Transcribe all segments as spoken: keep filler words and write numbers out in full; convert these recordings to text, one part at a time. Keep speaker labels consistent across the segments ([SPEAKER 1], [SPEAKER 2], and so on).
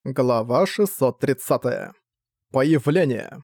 [SPEAKER 1] Глава шестьсот тридцать. Появление.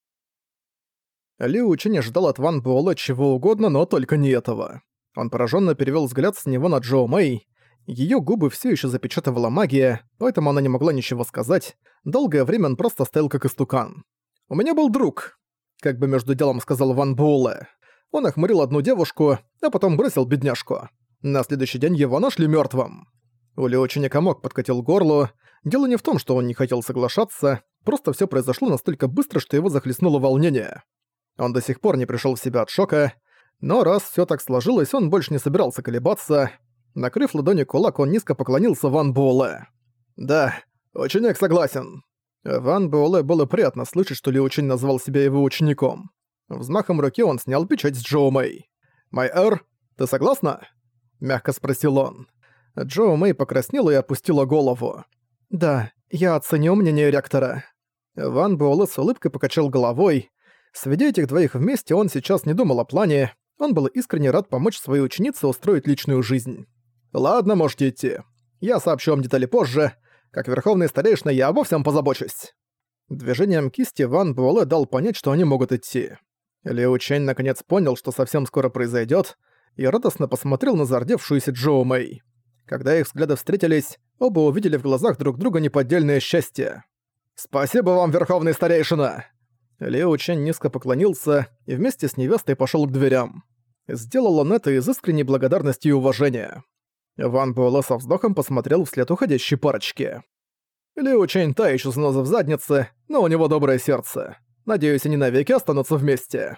[SPEAKER 1] Лиу Чинь ждал от Ван Буэлэ чего угодно, но только не этого. Он пораженно перевел взгляд с него на Джоу Мэй. Ее губы все еще запечатывала магия, поэтому она не могла ничего сказать. Долгое время он просто стоял как истукан. «У меня был друг», — как бы между делом сказал Ван Буэлэ. Он охмурил одну девушку, а потом бросил бедняжку. На следующий день его нашли мертвым. У Лиу Чиня комок подкатил к горлу. Дело не в том, что он не хотел соглашаться, просто все произошло настолько быстро, что его захлестнуло волнение. Он до сих пор не пришел в себя от шока, но раз все так сложилось, он больше не собирался колебаться. Накрыв ладонью кулак, он низко поклонился Ван Буэлэ. «Да, ученик согласен». Ван Буэлэ было приятно слышать, что Лиу Чинь назвал себя его учеником. Взмахом руки он снял печать с Джоу Мэй. «Мэй-эр, ты согласна?» — мягко спросил он. Джоу Мэй покраснела и опустила голову. «Да, я оценю мнение ректора». Ван Буэлэ с улыбкой покачал головой. Сведя этих двоих вместе, он сейчас не думал о плане. Он был искренне рад помочь своей ученице устроить личную жизнь. «Ладно, можете идти. Я сообщу вам детали позже. Как верховный старейшина я обо всем позабочусь». Движением кисти Ван Буэлэ дал понять, что они могут идти. Лиу Чинь наконец понял, что совсем скоро произойдет, и радостно посмотрел на зардевшуюся Джоу Мэй. Когда их взгляды встретились, оба увидели в глазах друг друга неподдельное счастье. «Спасибо вам, верховный старейшина!» Лиу Чинь низко поклонился и вместе с невестой пошёл к дверям. Сделал он это из искренней благодарности и уважения. Ван Буэлэ со вздохом посмотрел вслед уходящей парочке. Лиу Чинь та ещё заноза в заднице, но у него доброе сердце. Надеюсь, они навеки останутся вместе.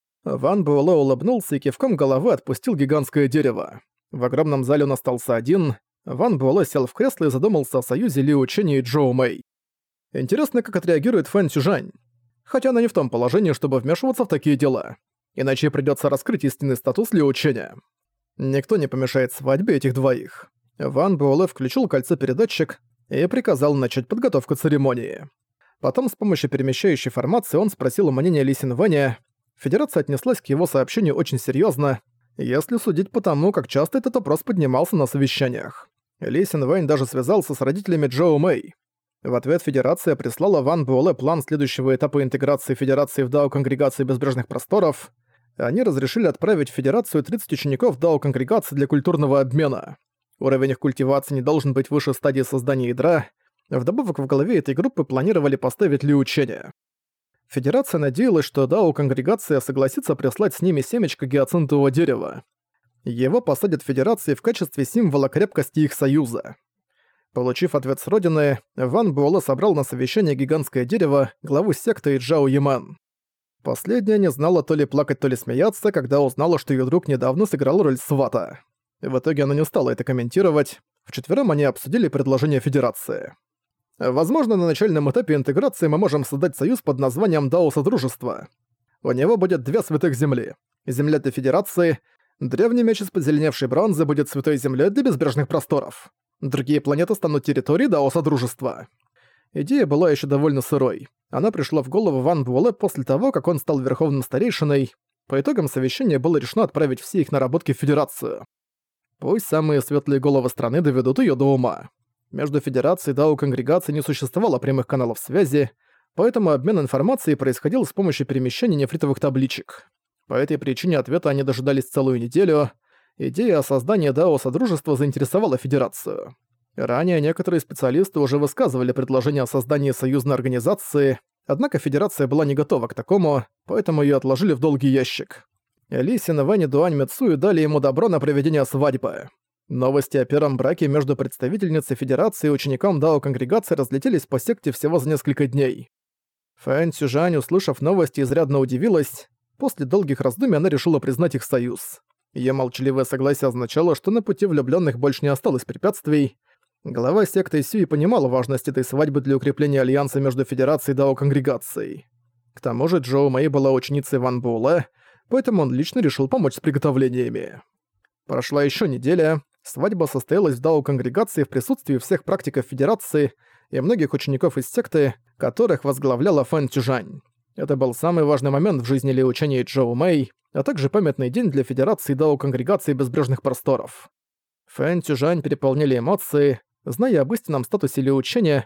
[SPEAKER 1] Ван Буэлэ улыбнулся и кивком головы отпустил гигантское дерево. В огромном зале он остался один. Ван Буэлэ сел в кресло и задумался о союзе Лиу Чиня и Джоу Мэй. Интересно, как отреагирует Фэн Цзюжань. Хотя она не в том положении, чтобы вмешиваться в такие дела. Иначе придётся раскрыть истинный статус Лиу Чиня. Никто не помешает свадьбе этих двоих. Ван Буэлэ включил кольцо-передатчик и приказал начать подготовку церемонии. Потом с помощью перемещающей формации он спросил мнение Ли Синвэня. Федерация отнеслась к его сообщению очень серьёзно, если судить по тому, как часто этот вопрос поднимался на совещаниях. Ли Синвэнь даже связался с родителями Джоу Мэй. В ответ Федерация прислала Ван Буэлэ план следующего этапа интеграции Федерации в Дао-конгрегации Безбрежных Просторов. Они разрешили отправить в Федерацию тридцать учеников Дао-конгрегации для культурного обмена. Уровень их культивации не должен быть выше стадии создания ядра. Вдобавок в голове этой группы планировали поставить Лиу Чиня. Федерация надеялась, что Дао-конгрегация согласится прислать с ними семечко гиацинтового дерева. Его посадят в Федерации в качестве символа крепкости их союза. Получив ответ с родины, Ван Буэлэ собрал на совещание гигантское дерево, главу секты Джао Ямэн. Последняя не знала то ли плакать, то ли смеяться, когда узнала, что её друг недавно сыграл роль свата. В итоге она не стала это комментировать. Вчетвером они обсудили предложение Федерации. Возможно, на начальном этапе интеграции мы можем создать союз под названием Дао-Содружество. У него будет две святых земли. Земля для Федерации, древний меч из позеленевшей бронзы будет святой землей для безбрежных просторов. Другие планеты станут территорией Дао-Содружества. Идея была еще довольно сырой. Она пришла в голову Ван Буэлэ после того, как он стал верховным старейшиной. По итогам совещания было решено отправить все их наработки в Федерацию. Пусть самые светлые головы страны доведут ее до ума. Между Федерацией и Дао-конгрегацией не существовало прямых каналов связи, поэтому обмен информацией происходил с помощью перемещения нефритовых табличек. По этой причине ответа они дожидались целую неделю. Идея о создании Дао-содружества заинтересовала Федерацию. Ранее некоторые специалисты уже высказывали предложение о создании союзной организации, однако Федерация была не готова к такому, поэтому её отложили в долгий ящик. Ли Синвэнь и Дуань Мицую дали ему добро на проведение свадьбы. Новости о первом браке между представительницей Федерации и учеником Дао-конгрегации разлетелись по секте всего за несколько дней. Фэн Цзюжань, услышав новости, изрядно удивилась. После долгих раздумий она решила признать их союз. Её молчаливое согласие означало, что на пути влюблённых больше не осталось препятствий. Глава секты Сюи понимала важность этой свадьбы для укрепления альянса между Федерацией и Дао-конгрегацией. К тому же Джоу Мэй была ученицей Ван Буэлэ, поэтому он лично решил помочь с приготовлениями. Прошла ещё неделя. Свадьба состоялась в Дао-конгрегации в присутствии всех практиков Федерации и многих учеников из секты, которых возглавляла Фэн Цзюжань. Это был самый важный момент в жизни Лиу Чиня и Джоу Мэй, а также памятный день для Федерации Дао-конгрегации Безбрежных Просторов. Фэн Цзюжань переполнили эмоции. Зная об истинном статусе Лиу Чиня,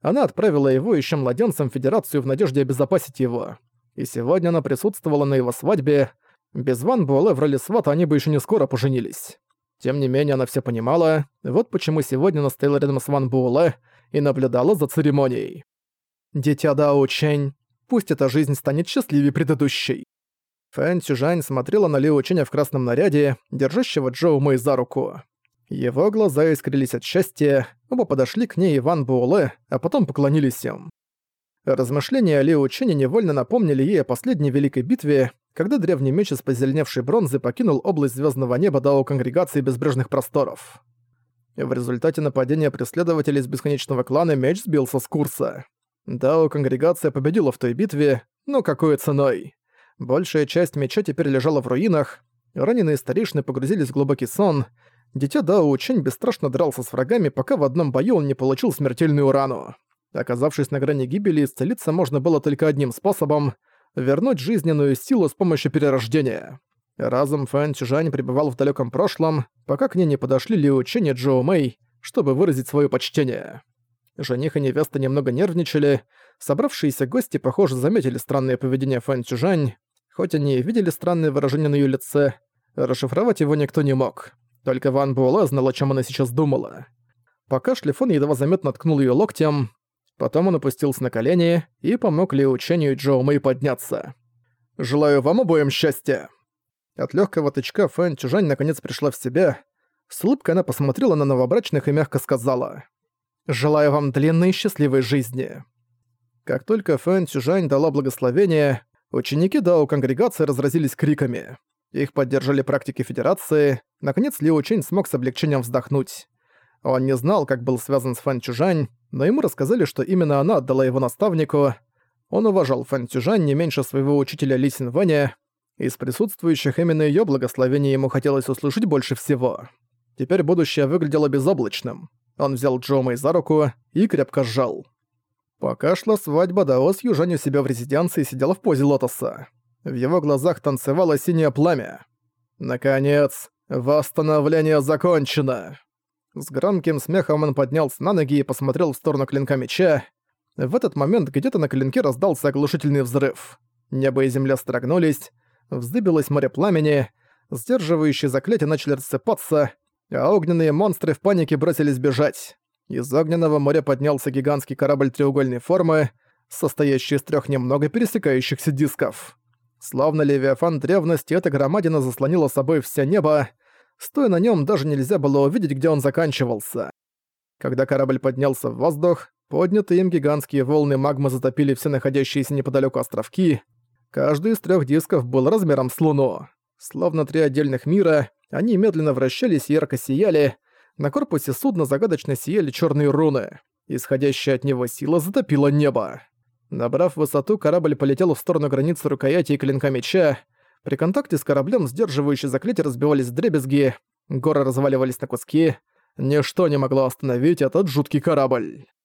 [SPEAKER 1] Она отправила его еще младенцем в Федерацию в надежде обезопасить его. И сегодня она присутствовала на его свадьбе. Без Ван Буэлэ в роли свата они бы еще не скоро поженились. Тем не менее, она все понимала, вот почему сегодня она стояла рядом с Ван Буэлэ и наблюдала за церемонией. «Дитя Дао Чэнь, пусть эта жизнь станет счастливее предыдущей». Фэн Цюжань смотрела на Лиу Чэня в красном наряде, держащего Джоу Мэй за руку. Его глаза искрились от счастья, оба подошли к ней и Ван Буэлэ, а потом поклонились им. Размышления о Лиу Чэне невольно напомнили ей о последней великой битве, когда древний меч из позеленевшей бронзы покинул область звездного неба Дао Конгрегации Безбрежных Просторов. В результате нападения преследователей из Бесконечного Клана меч сбился с курса. Дао Конгрегация победила в той битве, но какой ценой? Большая часть меча теперь лежала в руинах, раненые старейшины погрузились в глубокий сон, дитя Дао Чэнь бесстрашно дрался с врагами, пока в одном бою он не получил смертельную рану. Оказавшись на грани гибели, исцелиться можно было только одним способом — вернуть жизненную силу с помощью перерождения. Разум Фэн Цюжань пребывал в далеком прошлом, пока к ней не подошли Лиу Чэнь и Джоу Мэй, чтобы выразить свое почтение. Жених и невеста немного нервничали, собравшиеся гости, похоже, заметили странное поведение Фэн Цюжань, хоть они и видели странное выражение на её лице, расшифровать его никто не мог. Только Ван Буэлэ знал, о чем она сейчас думала. Покашляв, он едва заметно ткнул её локтем, потом он опустился на колени и помог Лиу Чэню и Джоу Мэй подняться. «Желаю вам обоим счастья!» От легкого тычка Фэн Цюжань наконец пришла в себя. С улыбкой она посмотрела на новобрачных и мягко сказала: «Желаю вам длинной и счастливой жизни». Как только Фэн Цюжань дала благословение, ученики Дао Конгрегации разразились криками. Их поддержали практики Федерации. Наконец Лиу Чэнь смог с облегчением вздохнуть. Он не знал, как был связан с Фэн Цюжань, но ему рассказали, что именно она отдала его наставнику. Он уважал Фэн Цюжань не меньше своего учителя Ли Синвэня. Из присутствующих именно её благословение ему хотелось услышать больше всего. Теперь будущее выглядело безоблачным. Он взял Джоу Мэй за руку и крепко сжал. Пока шла свадьба, Дао с Южань у себя в резиденции сидела в позе лотоса. В его глазах танцевало синее пламя. Наконец, восстановление закончено. С громким смехом он поднялся на ноги и посмотрел в сторону клинка меча. В этот момент где-то на клинке раздался оглушительный взрыв. Небо и земля строгнулись, вздыбилось море пламени, сдерживающие заклятия начали рассыпаться, а огненные монстры в панике бросились бежать. Из огненного моря поднялся гигантский корабль треугольной формы, состоящий из трех немного пересекающихся дисков. Словно левиафан древности, эта громадина заслонила собой все небо. Стоя на нем, даже нельзя было увидеть, где он заканчивался. Когда корабль поднялся в воздух, поднятые им гигантские волны магмы затопили все находящиеся неподалеку островки. Каждый из трех дисков был размером с Луну. Словно три отдельных мира, они медленно вращались и ярко сияли. На корпусе судна загадочно сияли черные руны. Исходящая от него сила затопила небо. Набрав высоту, корабль полетел в сторону границы рукояти и клинка меча. При контакте с кораблем сдерживающие заклятия разбивались вдребезги, горы разваливались на куски. Ничто не могло остановить этот жуткий корабль.